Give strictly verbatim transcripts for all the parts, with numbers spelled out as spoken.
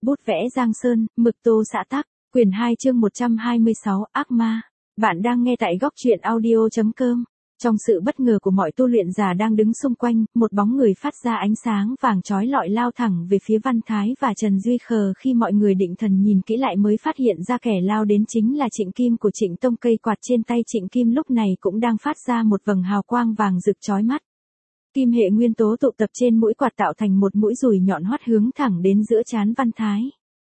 bút vẽ Giang Sơn, mực tô xã tắc, quyển hai chương một trăm hai mươi sáu, ác ma. Bạn đang nghe tại góc truyện audio chấm com. Trong sự bất ngờ của mọi tu luyện giả đang đứng xung quanh, một bóng người phát ra ánh sáng vàng chói lọi lao thẳng về phía Văn Thái và Trần Duy Khờ. Khi mọi người định thần nhìn kỹ lại mới phát hiện ra kẻ lao đến chính là Trịnh Kim của Trịnh Tông. Cây quạt trên tay Trịnh Kim lúc này cũng đang phát ra một vầng hào quang vàng rực chói mắt. Kim hệ nguyên tố tụ tập trên mũi quạt tạo thành một mũi dùi nhọn hoắt hướng thẳng đến giữa trán Văn Thái.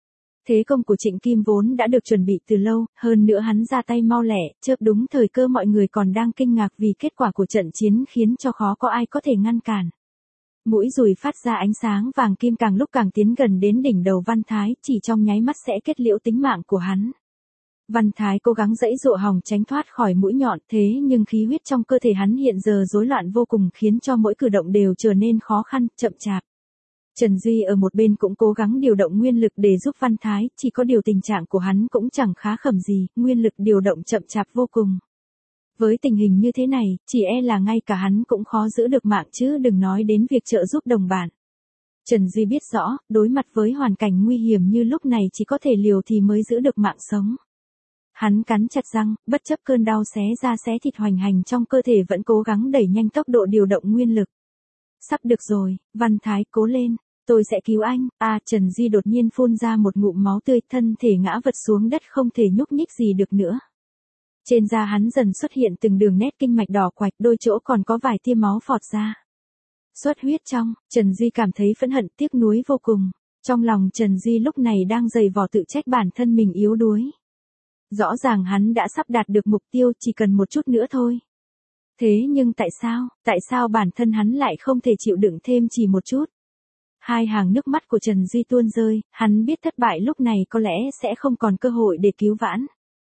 Thế công của Trịnh Kim vốn đã được chuẩn bị từ lâu, hơn nữa hắn ra tay mau lẹ, chớp đúng thời cơ. Mọi người còn đang kinh ngạc vì kết quả của trận chiến khiến cho khó có ai có thể ngăn cản. Mũi dùi phát ra ánh sáng vàng kim càng lúc càng tiến gần đến đỉnh đầu Văn Thái, chỉ trong nháy mắt sẽ kết liễu tính mạng của hắn. Văn Thái cố gắng giãy giụa hòng tránh thoát khỏi mũi nhọn, thế nhưng khí huyết trong cơ thể hắn hiện giờ rối loạn vô cùng, khiến cho mỗi cử động đều trở nên khó khăn, chậm chạp. Trần Duy ở một bên cũng cố gắng điều động nguyên lực để giúp Văn Thái, chỉ có điều tình trạng của hắn cũng chẳng khá khẩm gì, nguyên lực điều động chậm chạp vô cùng. Với tình hình như thế này, chỉ e là ngay cả hắn cũng khó giữ được mạng chứ đừng nói đến việc trợ giúp đồng bạn. Trần Duy biết rõ, đối mặt với hoàn cảnh nguy hiểm như lúc này chỉ có thể liều thì mới giữ được mạng sống. Hắn cắn chặt răng, bất chấp cơn đau xé da xé thịt hoành hành trong cơ thể vẫn cố gắng đẩy nhanh tốc độ điều động nguyên lực. Sắp được rồi, Văn Thái cố lên, tôi sẽ cứu anh. À, Trần Duy đột nhiên phun ra một ngụm máu tươi, thân thể ngã vật xuống đất không thể nhúc nhích gì được nữa. Trên da hắn dần xuất hiện từng đường nét kinh mạch đỏ quạch, đôi chỗ còn có vài tia máu phọt ra. Xuất huyết trong, Trần Duy cảm thấy phẫn hận tiếc nuối vô cùng. Trong lòng Trần Duy lúc này đang giày vò tự trách bản thân mình yếu đuối. Rõ ràng hắn đã sắp đạt được mục tiêu, chỉ cần một chút nữa thôi. Thế nhưng tại sao, tại sao bản thân hắn lại không thể chịu đựng thêm chỉ một chút? Hai hàng nước mắt của Trần Duy tuôn rơi, hắn biết thất bại lúc này có lẽ sẽ không còn cơ hội để cứu vãn.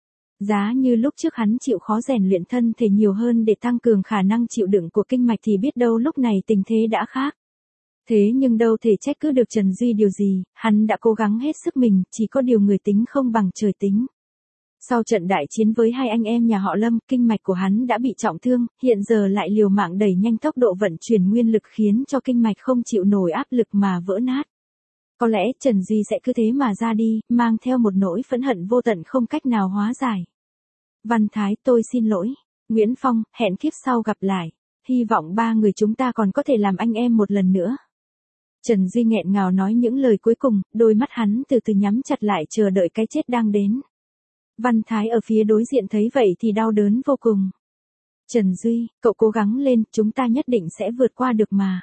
Giá như lúc trước hắn chịu khó rèn luyện thân thể nhiều hơn để tăng cường khả năng chịu đựng của kinh mạch thì biết đâu lúc này tình thế đã khác. Thế nhưng đâu thể trách cứ được Trần Duy điều gì, hắn đã cố gắng hết sức mình, chỉ có điều người tính không bằng trời tính. Sau trận đại chiến với hai anh em nhà họ Lâm, kinh mạch của hắn đã bị trọng thương, hiện giờ lại liều mạng đẩy nhanh tốc độ vận chuyển nguyên lực khiến cho kinh mạch không chịu nổi áp lực mà vỡ nát. Có lẽ Trần Duy sẽ cứ thế mà ra đi, mang theo một nỗi phẫn hận vô tận không cách nào hóa giải. Văn Thái, tôi xin lỗi. Nguyễn Phong, hẹn kiếp sau gặp lại. Hy vọng ba người chúng ta còn có thể làm anh em một lần nữa. Trần Duy nghẹn ngào nói những lời cuối cùng, đôi mắt hắn từ từ nhắm chặt lại chờ đợi cái chết đang đến. Văn Thái ở phía đối diện thấy vậy thì đau đớn vô cùng. Trần Duy, cậu cố gắng lên, chúng ta nhất định sẽ vượt qua được mà.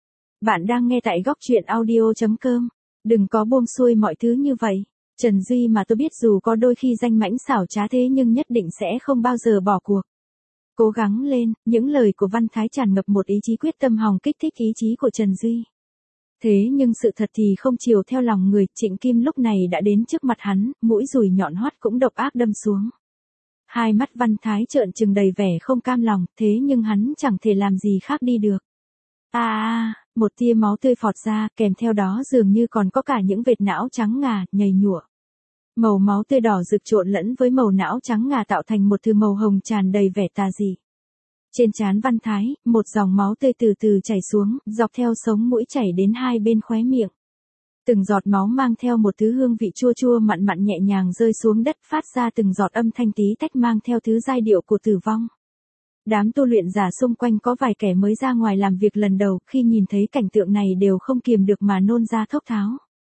Bạn đang nghe tại góc truyện audio chấm com. Đừng có buông xuôi mọi thứ như vậy. Trần Duy mà tôi biết dù có đôi khi danh mãnh xảo trá thế nhưng nhất định sẽ không bao giờ bỏ cuộc. Cố gắng lên, những lời của Văn Thái tràn ngập một ý chí quyết tâm hòng kích thích ý chí của Trần Duy. Thế nhưng sự thật thì không chiều theo lòng người, Trịnh Kim lúc này đã đến trước mặt hắn, mũi dùi nhọn hoắt cũng độc ác đâm xuống. Hai mắt Văn Thái trợn trừng đầy vẻ không cam lòng, thế nhưng hắn chẳng thể làm gì khác đi được. À, à, một tia máu tươi phọt ra, kèm theo đó dường như còn có cả những vệt não trắng ngà, nhầy nhụa. Màu máu tươi đỏ rực trộn lẫn với màu não trắng ngà tạo thành một thứ màu hồng tràn đầy vẻ tà dị. Trên trán Văn Thái, một dòng máu tươi từ từ chảy xuống, dọc theo sống mũi chảy đến hai bên khóe miệng. Từng giọt máu mang theo một thứ hương vị chua chua mặn mặn nhẹ nhàng rơi xuống đất, phát ra từng giọt âm thanh tí tách mang theo thứ giai điệu của tử vong. Đám tu luyện giả xung quanh có vài kẻ mới ra ngoài làm việc lần đầu, khi nhìn thấy cảnh tượng này đều không kiềm được mà nôn ra thốc tháo.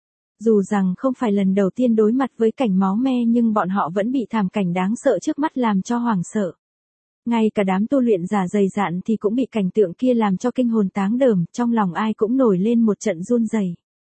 Dù rằng không phải lần đầu tiên đối mặt với cảnh máu me nhưng bọn họ vẫn bị thảm cảnh đáng sợ trước mắt làm cho hoảng sợ. Ngay cả đám tu luyện giả dày dạn thì cũng bị cảnh tượng kia làm cho kinh hồn táng đờm, trong lòng ai cũng nổi lên một trận run rẩy.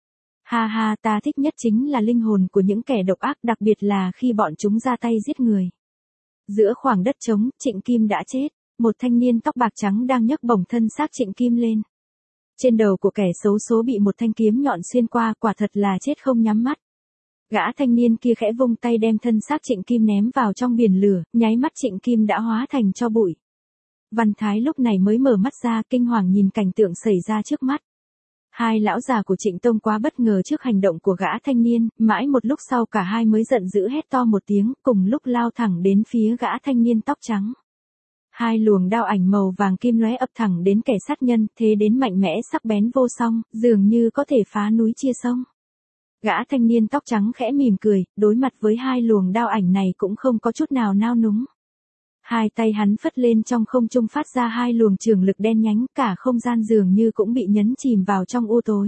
Ha ha, ta thích nhất chính là linh hồn của những kẻ độc ác, đặc biệt là khi bọn chúng ra tay giết người. Giữa khoảng đất trống, Trịnh Kim đã chết, một thanh niên tóc bạc trắng đang nhấc bổng thân xác Trịnh Kim lên. Trên đầu của kẻ xấu số bị một thanh kiếm nhọn xuyên qua, quả thật là chết không nhắm mắt. Gã thanh niên kia khẽ vung tay đem thân xác Trịnh Kim ném vào trong biển lửa, nháy mắt Trịnh Kim đã hóa thành tro bụi. Văn Thái lúc này mới mở mắt ra, kinh hoàng nhìn cảnh tượng xảy ra trước mắt. Hai lão già của Trịnh Tông quá bất ngờ trước hành động của gã thanh niên, mãi một lúc sau cả hai mới giận dữ hét to một tiếng, cùng lúc lao thẳng đến phía gã thanh niên tóc trắng. Hai luồng đao ảnh màu vàng kim lóe ập thẳng đến kẻ sát nhân, thế đến mạnh mẽ sắc bén vô song, dường như có thể phá núi chia sông. Gã thanh niên tóc trắng khẽ mỉm cười, đối mặt với hai luồng đao ảnh này cũng không có chút nào nao núng. Hai tay hắn phất lên trong không trung phát ra hai luồng trường lực đen nhánh, cả không gian dường như cũng bị nhấn chìm vào trong u tối.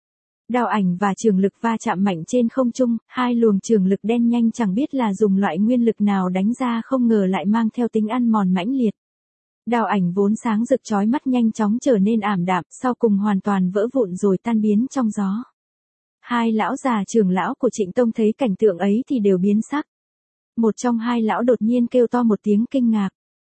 Đao ảnh và trường lực va chạm mạnh trên không trung, hai luồng trường lực đen nhanh chẳng biết là dùng loại nguyên lực nào đánh ra, không ngờ lại mang theo tính ăn mòn mãnh liệt. Đao ảnh vốn sáng rực chói mắt nhanh chóng trở nên ảm đạm, sau cùng hoàn toàn vỡ vụn rồi tan biến trong gió. Hai lão già trưởng lão của Trịnh Tông thấy cảnh tượng ấy thì đều biến sắc. Một trong hai lão đột nhiên kêu to một tiếng kinh ngạc.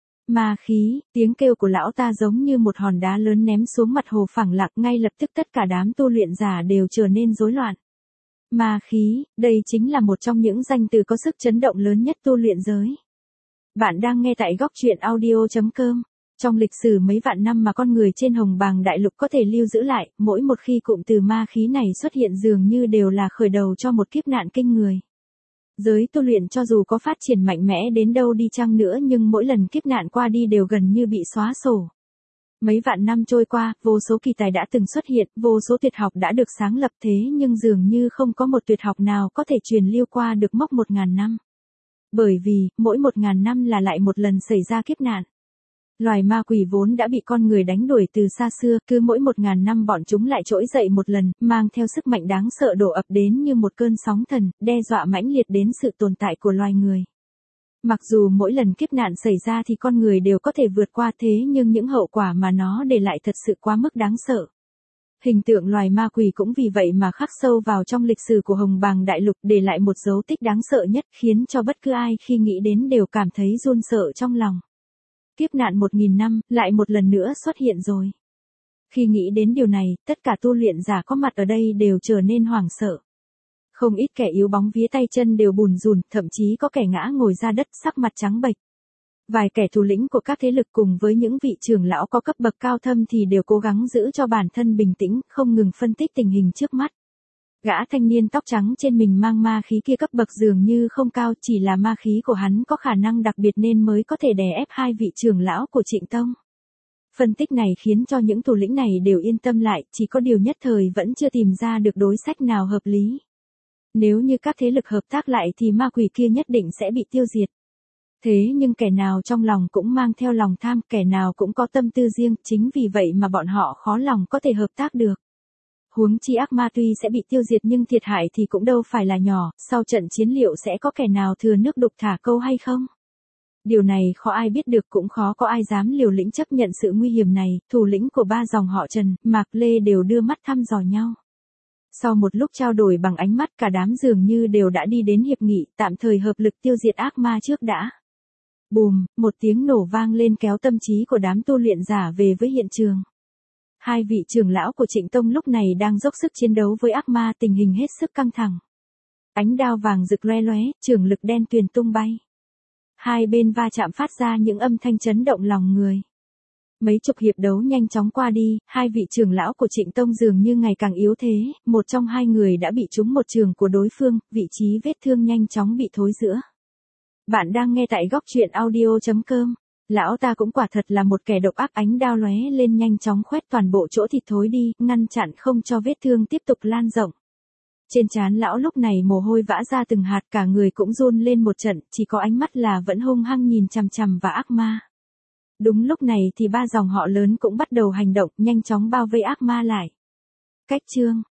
Ma khí, tiếng kêu của lão ta giống như một hòn đá lớn ném xuống mặt hồ phẳng lặng, ngay lập tức tất cả đám tu luyện giả đều trở nên rối loạn. Ma khí, đây chính là một trong những danh từ có sức chấn động lớn nhất tu luyện giới. Bạn đang nghe tại góc truyện audio chấm com. Trong lịch sử mấy vạn năm mà con người trên Hồng Bàng Đại Lục có thể lưu giữ lại, mỗi một khi cụm từ ma khí này xuất hiện dường như đều là khởi đầu cho một kiếp nạn kinh người. Giới tu luyện cho dù có phát triển mạnh mẽ đến đâu đi chăng nữa nhưng mỗi lần kiếp nạn qua đi đều gần như bị xóa sổ. Mấy vạn năm trôi qua, vô số kỳ tài đã từng xuất hiện, vô số tuyệt học đã được sáng lập thế nhưng dường như không có một tuyệt học nào có thể truyền lưu qua được mốc một ngàn năm. Bởi vì, mỗi một ngàn năm là lại một lần xảy ra kiếp nạn. Loài ma quỷ vốn đã bị con người đánh đuổi từ xa xưa, cứ mỗi một ngàn năm bọn chúng lại trỗi dậy một lần, mang theo sức mạnh đáng sợ đổ ập đến như một cơn sóng thần, đe dọa mãnh liệt đến sự tồn tại của loài người. Mặc dù mỗi lần kiếp nạn xảy ra thì con người đều có thể vượt qua thế nhưng những hậu quả mà nó để lại thật sự quá mức đáng sợ. Hình tượng loài ma quỷ cũng vì vậy mà khắc sâu vào trong lịch sử của Hồng Bàng Đại Lục, để lại một dấu tích đáng sợ nhất, khiến cho bất cứ ai khi nghĩ đến đều cảm thấy run sợ trong lòng. Kiếp nạn một nghìn năm, lại một lần nữa xuất hiện rồi. Khi nghĩ đến điều này, tất cả tu luyện giả có mặt ở đây đều trở nên hoảng sợ. Không ít kẻ yếu bóng vía tay chân đều bùn rùn, thậm chí có kẻ ngã ngồi ra đất sắc mặt trắng bệch. Vài kẻ thủ lĩnh của các thế lực cùng với những vị trưởng lão có cấp bậc cao thâm thì đều cố gắng giữ cho bản thân bình tĩnh, không ngừng phân tích tình hình trước mắt. Gã thanh niên tóc trắng trên mình mang ma khí kia cấp bậc dường như không cao, chỉ là ma khí của hắn có khả năng đặc biệt nên mới có thể đè ép hai vị trưởng lão của Trịnh Tông. Phân tích này khiến cho những thủ lĩnh này đều yên tâm lại, chỉ có điều nhất thời vẫn chưa tìm ra được đối sách nào hợp lý. Nếu như các thế lực hợp tác lại thì ma quỷ kia nhất định sẽ bị tiêu diệt. Thế nhưng kẻ nào trong lòng cũng mang theo lòng tham, kẻ nào cũng có tâm tư riêng, chính vì vậy mà bọn họ khó lòng có thể hợp tác được. Huống chi ác ma tuy sẽ bị tiêu diệt nhưng thiệt hại thì cũng đâu phải là nhỏ, sau trận chiến liệu sẽ có kẻ nào thừa nước đục thả câu hay không? Điều này khó ai biết được, cũng khó có ai dám liều lĩnh chấp nhận sự nguy hiểm này. Thủ lĩnh của ba dòng họ Trần, Mạc Lê đều đưa mắt thăm dò nhau. Sau một lúc trao đổi bằng ánh mắt, cả đám dường như đều đã đi đến hiệp nghị, tạm thời hợp lực tiêu diệt ác ma trước đã. Bùm, một tiếng nổ vang lên kéo tâm trí của đám tu luyện giả về với hiện trường. Hai vị trưởng lão của Trịnh Tông lúc này đang dốc sức chiến đấu với ác ma, tình hình hết sức căng thẳng. Ánh đao vàng rực loe loé, trường lực đen tuyền tung bay. Hai bên va chạm phát ra những âm thanh chấn động lòng người. Mấy chục hiệp đấu nhanh chóng qua đi, hai vị trưởng lão của Trịnh Tông dường như ngày càng yếu thế, một trong hai người đã bị trúng một trường của đối phương, vị trí vết thương nhanh chóng bị thối rữa. Bạn đang nghe tại góc truyện audio chấm com. Lão ta cũng quả thật là một kẻ độc ác, ánh đao lóe lên nhanh chóng khoét toàn bộ chỗ thịt thối đi, ngăn chặn không cho vết thương tiếp tục lan rộng. Trên trán lão lúc này mồ hôi vã ra từng hạt, cả người cũng run lên một trận, chỉ có ánh mắt là vẫn hung hăng nhìn chằm chằm vào ác ma. Đúng lúc này thì ba dòng họ lớn cũng bắt đầu hành động, nhanh chóng bao vây ác ma lại. Cách chương,